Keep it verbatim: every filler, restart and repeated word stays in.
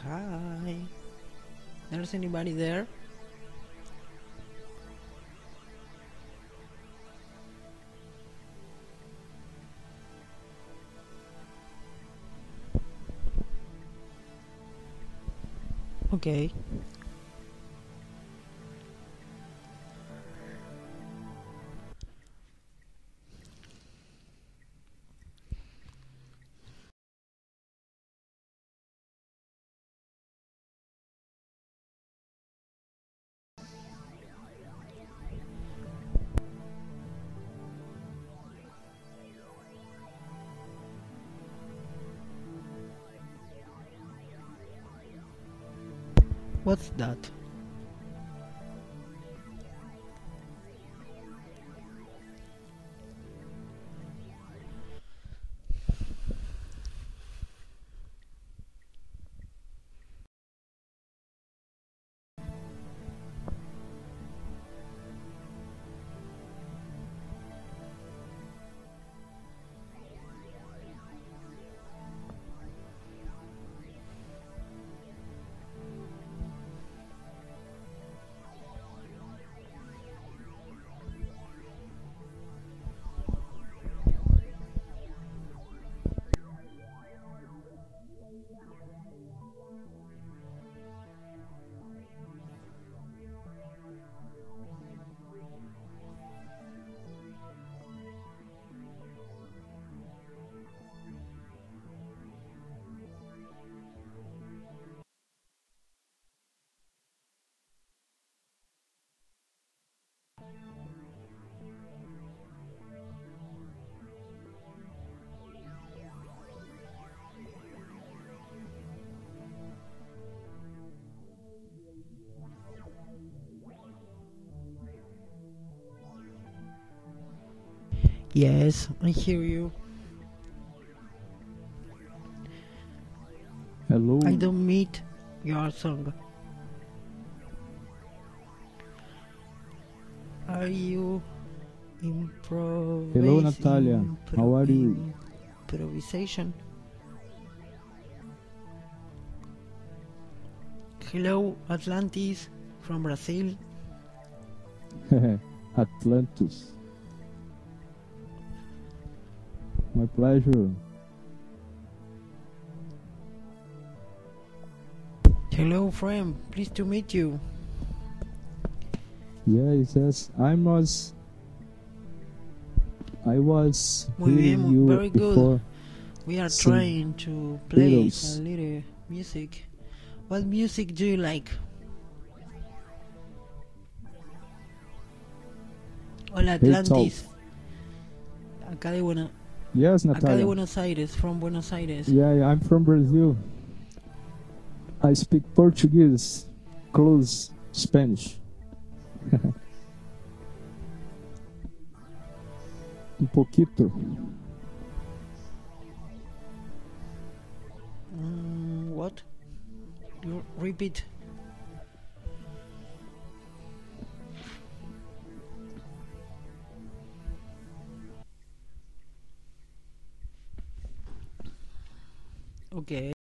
Hi. There's anybody there? Okay. What's that? Yes, I hear you. Hello. I don't meet your song. Are you improvising? Hello, Natalia. How are you? Improvisation. Hello, Atlantis from Brazil. Atlantis. My pleasure. Hello, friend. Pleased to meet you. Yes, yes. I was. I was Muy hearing bien, you very good. before. We are Sing trying to play Beatles. a little music. What music do you like? Hola, Hey, Atlantis. Acá de, Buena- Yes, acá de Natalia. Buenos Aires, from Buenos Aires. Yeah, yeah, I'm from Brazil. I speak Portuguese, close Spanish. Un poquito. Mm, what? You repeat. Okay.